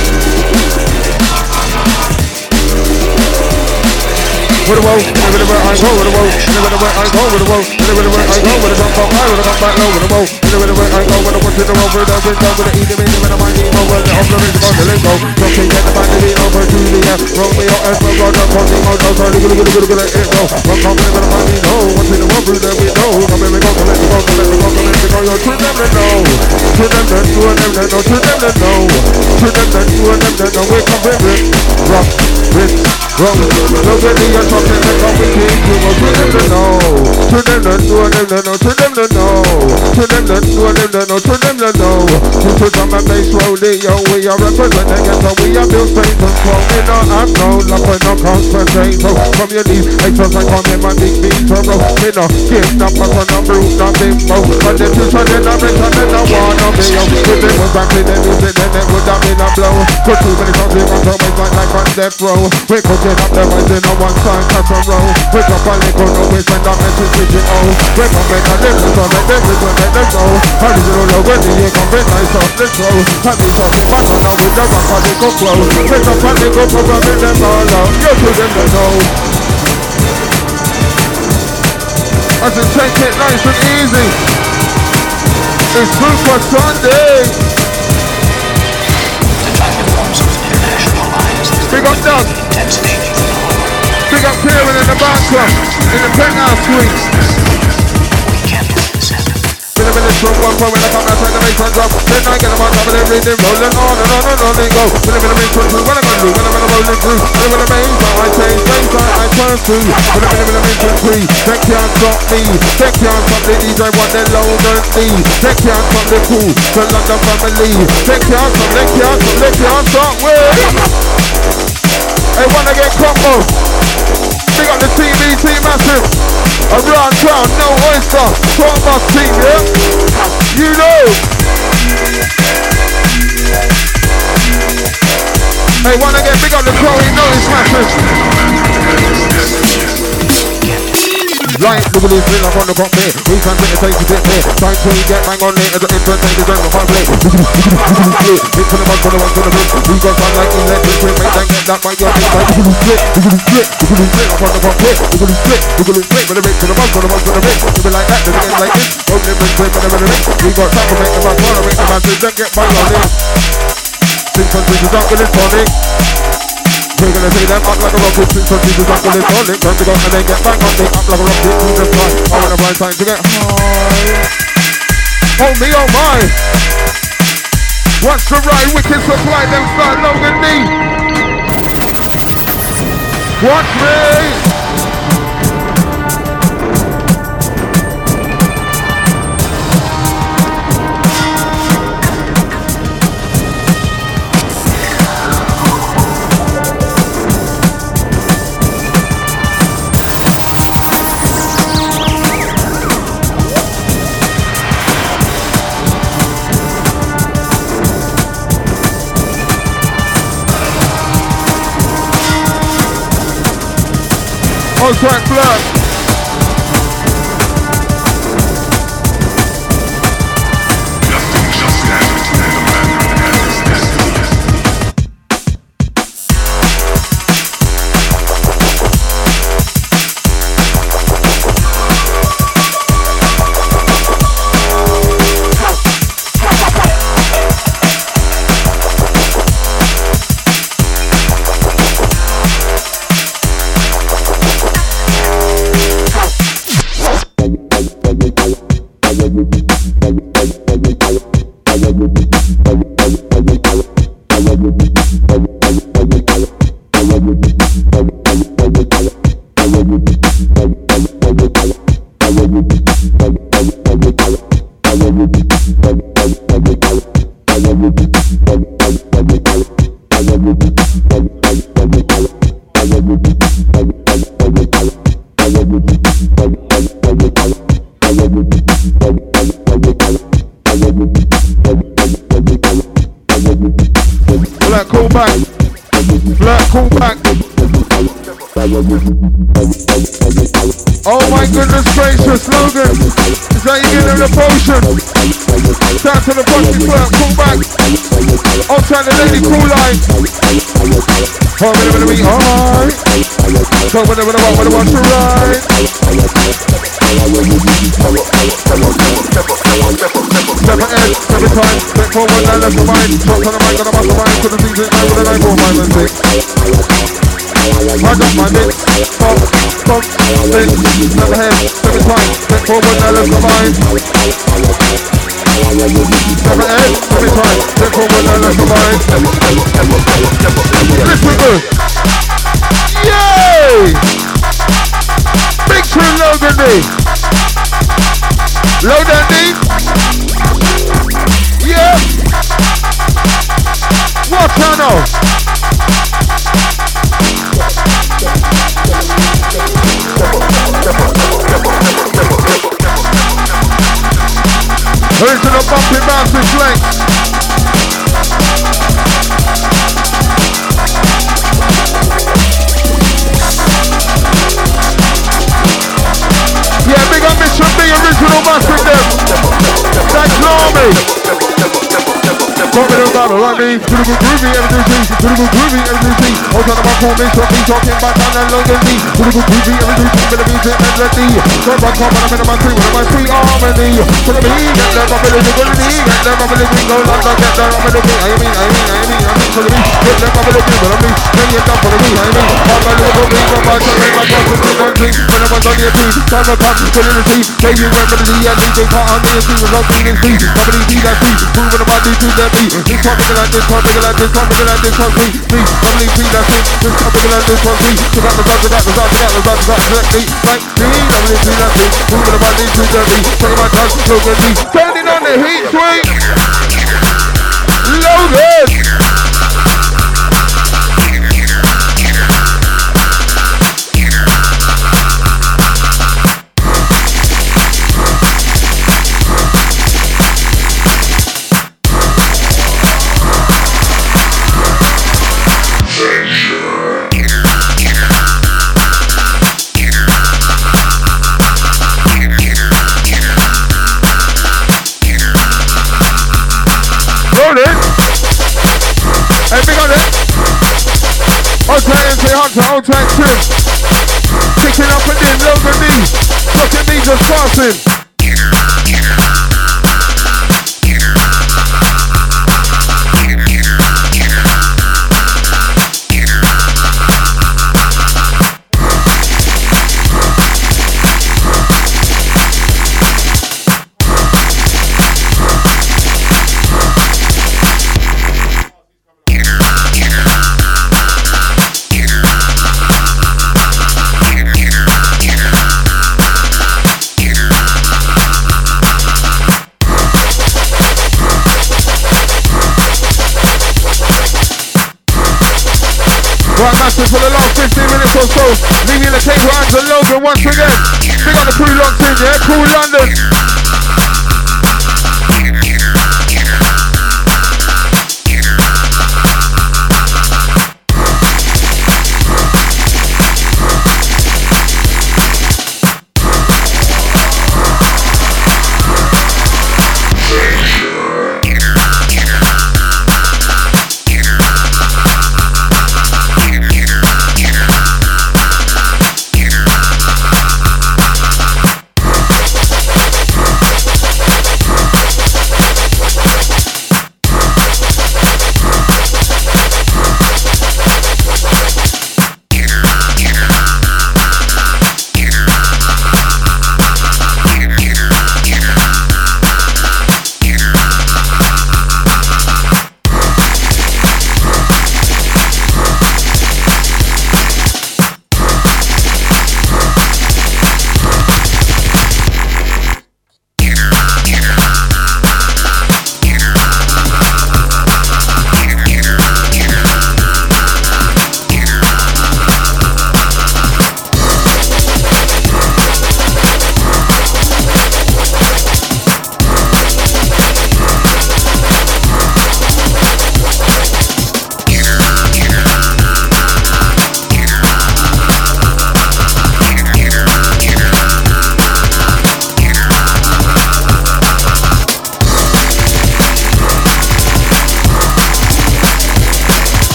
E: With a woe, everywhere I go, with a woe, everywhere I go, with a woe, everywhere I go, with a jump up high, with a jump back low, with a woe, everywhere I go, with a watch in the road, with a window, with a eat the with a mind over, the observation on the lingo, something get the band over to the Romeo and the brother, calling out, sorry, good, it go, one company with a mind what's in the world, with the window, come in, we go, let me go, you're to them that know, to them that know, to them that know, to them that know, we come with it, rock, rich, wrong, look at the something that come with it, to them that know, to them that know, to them that know, to them that know, to them that know, to drum and bass rolling, yo, we are representing it, so we are built straight and strong, we not have no luck, we not concentrate, so from your knees, exercise come in my big beat, so we not give up, but we're not brute, not bimbo, but the future then I'm rich and then I wanna be, yo, if it was back in the music, then it would have been a blow, put too many songs in my throat, it's like on death row, we could get up the vibes in a one side, catch a row, we drop a little, no, we send a message, switching oh, we come make a difference, so make them return, let them go, original logo, the come very nice off the show, and we talking back on now with the rock, and they go close, we drop a little, programming them all out, you to them that know. As it take it nice and easy, it's Super Sunday.
F: Attractive forms of international alliance.
E: Big up Doug.
F: Intense danger for the whole world.
E: Big up Kieran in the background, in the penthouse suite. Been a minute from one point when I come outside the bass and drop. Then I get them on top of the rhythm, rolling on and on and on they go. Been a minute from what I'm gonna do when I'm rolling through. Been a minute I change, bass I turn through. Been a minute free. They can't stop me. They can't stop the DJ what they load and see. They can't stop the crew, the London family. They can't stop, Hey, wanna get combo? Big up the TBT massive. Around town, no oyster. Talk about team, yeah? You know. Hey, wanna get big up the crow? You know it's massive. Right, look at this thing up on the cockpit. We can make the take to get there. Time to get bang on it as the infant take the drum of my plate. Hit to the mud, to the one, to the bridge. We got sound like electric, make them get that by your name. Look at this split up on the cockpit. Look at this split, with the bridge to the mud, to the one, to the bridge. You be like that, then again like this. Only bridge, with the bridge. We got time to make the mud, wanna make the man, then get bang on it. Six countries is up with this tonic. We're gonna take them up like a rocket, since some people up with it tonic. Time to go and then get back on it, up like a rocket to the sky. I wanna find time to get high. Oh me, oh my. Watch the right wicked supply, them start Logan D. Watch me. On track blood. Oh my goodness gracious, Logan. Is that you getting the potion? Down to the bunky flirt, cool back. Outside the lady cool line. Oh, gonna be alright. So when I want to ride. Step ahead, every time, step forward, now left the mind. Drop on the mic, got a muscle mind. Couldn't see it, now with a knife for my music. I got my bit, pop, spin, never head, every time, step forward, now left the mind. Step ahead, every time, step forward, now left the mind. Listen good. Yay! Big tune Logan D. Logan D. Yeah. What channel? Original bumpy bouncy flank. Yeah, big ambition, big original massive them. Thanks, Normie. Put me to go follow me. Beautiful groovy, everything. Beautiful groovy, everything. All time I'm calling, so me talking about down and long as me. Beautiful groovy, everything. Better be the melody. So I'm coming, I'm in my three, one of my three harmony. Follow me, get them up in the ability, get them up in the green, go London, get them up in the green. I mean, follow me, get them up in the green, follow me. Then you don't follow me, I'm a little bit of my time, my God, to one thing. When I was on your team, time of time, put in the sea. Say you remember the and they part on me and see what's up in the sea. Somebody see that free, moving about these to their beat. This one bigger like this one, bigger like this one, bigger like this one, free. Somebody see that free, this one bigger like this one, free. So got the directly, like me. Somebody see that free, moving about these to their beat. Talking about touch, Logan D. Turning on the heat, sweet. Logan. Hey, big on it. Outside MC Hunter, outside Tim. Kicking up and in, Logan D. Look at me just passing. Right, massive for the last 15 minutes or so. Leaving the table hands and Logan once again. Big on the crew locked in, yeah? Crew London.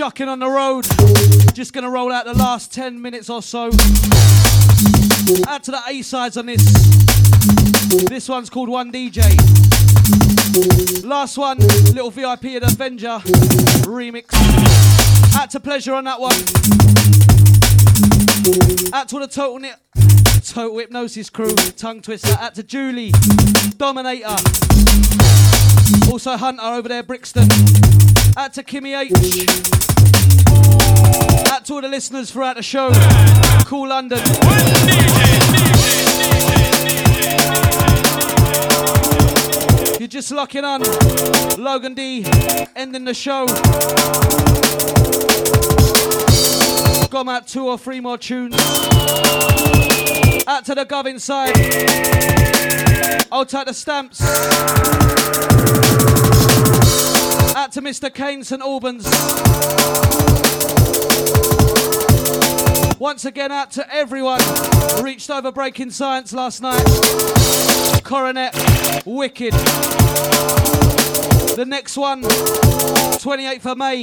B: stuck in on the road. Just gonna roll out the last 10 minutes or so. Add to the A-sides on this. This one's called One DJ. Last one, little VIP of the Avenger remix. Add to Pleasure on that one. Add to the Total Hypnosis crew, Tongue Twister. Add to Julie, Dominator. Also Hunter over there, Brixton. Add to Kimmy H. Add to all the listeners throughout the show. Cool London. You're just locking on. Logan D ending the show. Got about 2 or 3 more tunes. Out to the Gov inside. I'll take the stamps. Out to Mr. Kane St Albans. Once again, out to everyone who reached over Breaking Science last night. Coronet, Wicked. The next one, 28th of May.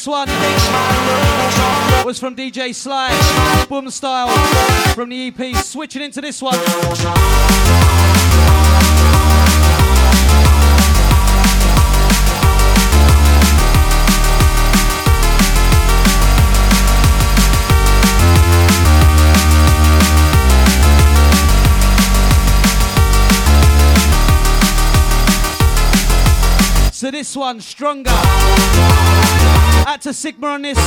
B: this one was from DJ Sly, Boom Style from the EP. Switching into this one. So this one, Stronger. Out to Sigma on this.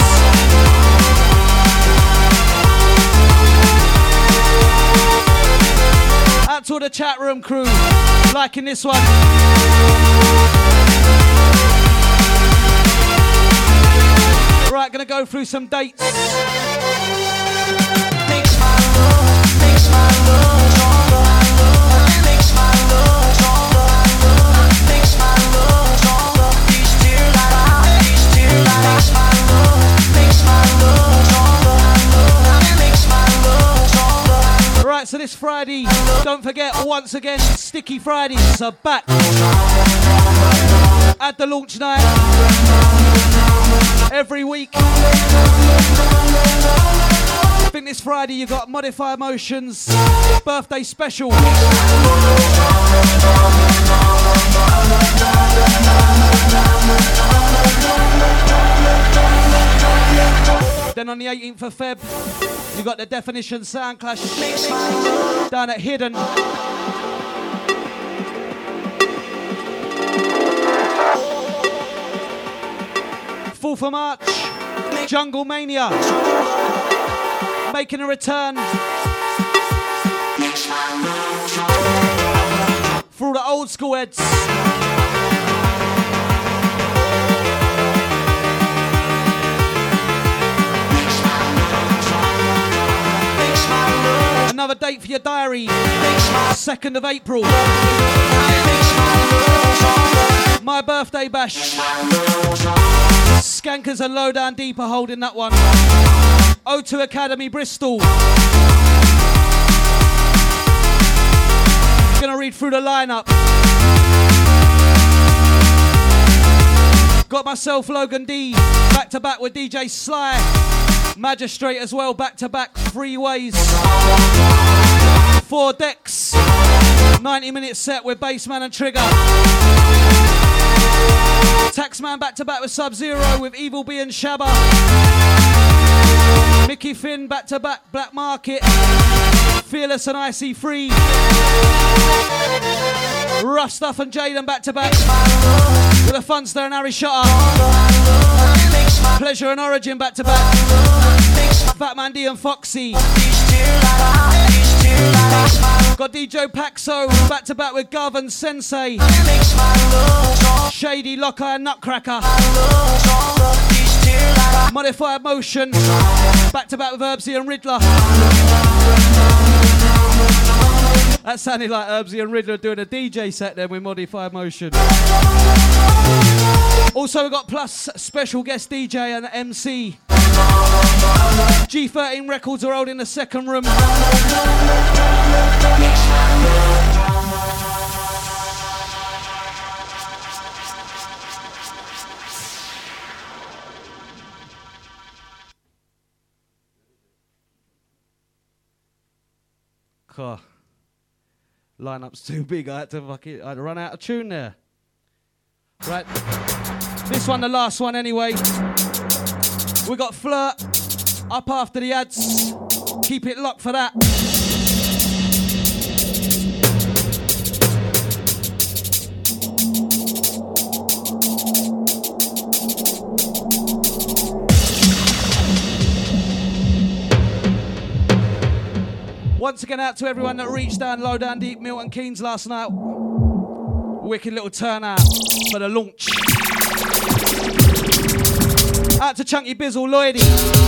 B: Out to all the chat room crew, liking this one. Right, gonna go through some dates.
H: Makes my love stronger. Makes my love stronger. Makes my love stronger. These tears makes my love stronger. Makes my love stronger.
B: Right, so this Friday, don't forget, once again, Sticky Fridays are back at the launch night every week. I think this Friday you got Modify Emotions birthday special. Then on the 18th of Feb, you got the Definition Sound Clash down at Hidden. 4th of March, Jungle Mania making a return for all the old school heads. Another date for your diary, 2nd of April. My birthday bash. Skankers and Lowdown Deep are holding that one. O2 Academy, Bristol. Gonna read through the lineup. Got myself, Logan D, back to back with DJ Sly. Magistrate as well, back to back, 3 ways. 4 decks. 90-minute set with Bassman and Trigger. Taxman back to back with Sub-Zero with Evil B and Shabba. Mickey Finn back to back, Black Market. Fearless and IC3. Rough Stuff and Jaden back to back with a Funster and Harry Shutter. Pleasure and Origin back to back. Fatman D and Foxy. Got DJ Paxo back to back with Gov and Sensei. Shady, Locker and Nutcracker. Modified Motion back to back with Herbsy and Riddler. That sounded like Herbsy and Riddler doing a DJ set then with Modified Motion. Also we got Plus special guest DJ and MC. G13 Records are holding the second room. Cool. Lineup's too big. I had to run out of tune there. Right. This one, the last one anyway. We got Flirt up after the ads. Keep it locked for that. Once again, out to everyone that reached down Low Down Deep, Milton Keynes last night. Wicked little turnout for the launch. Out to Chunky Bizzle, Lloydie.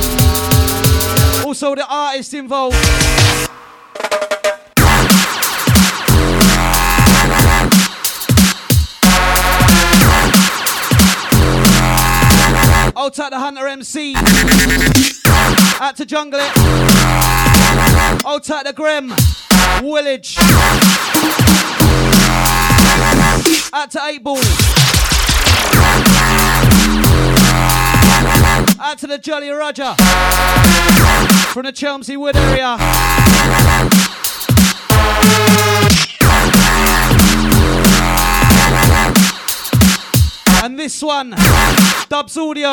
B: Also the artists involved. Out to the Hunter MC. Out to Jungle It. Out to the Grim. Willage. Out to 8 Ball. Out to the Jolly Roger from the Chelmsford Wood area. And this one, Dubs Audio,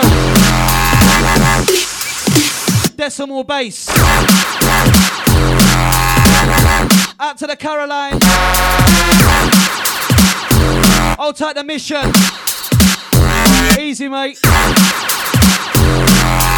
B: Decimal Bass. Out to the Caroline. Hold tight the Mission. Easy, mate.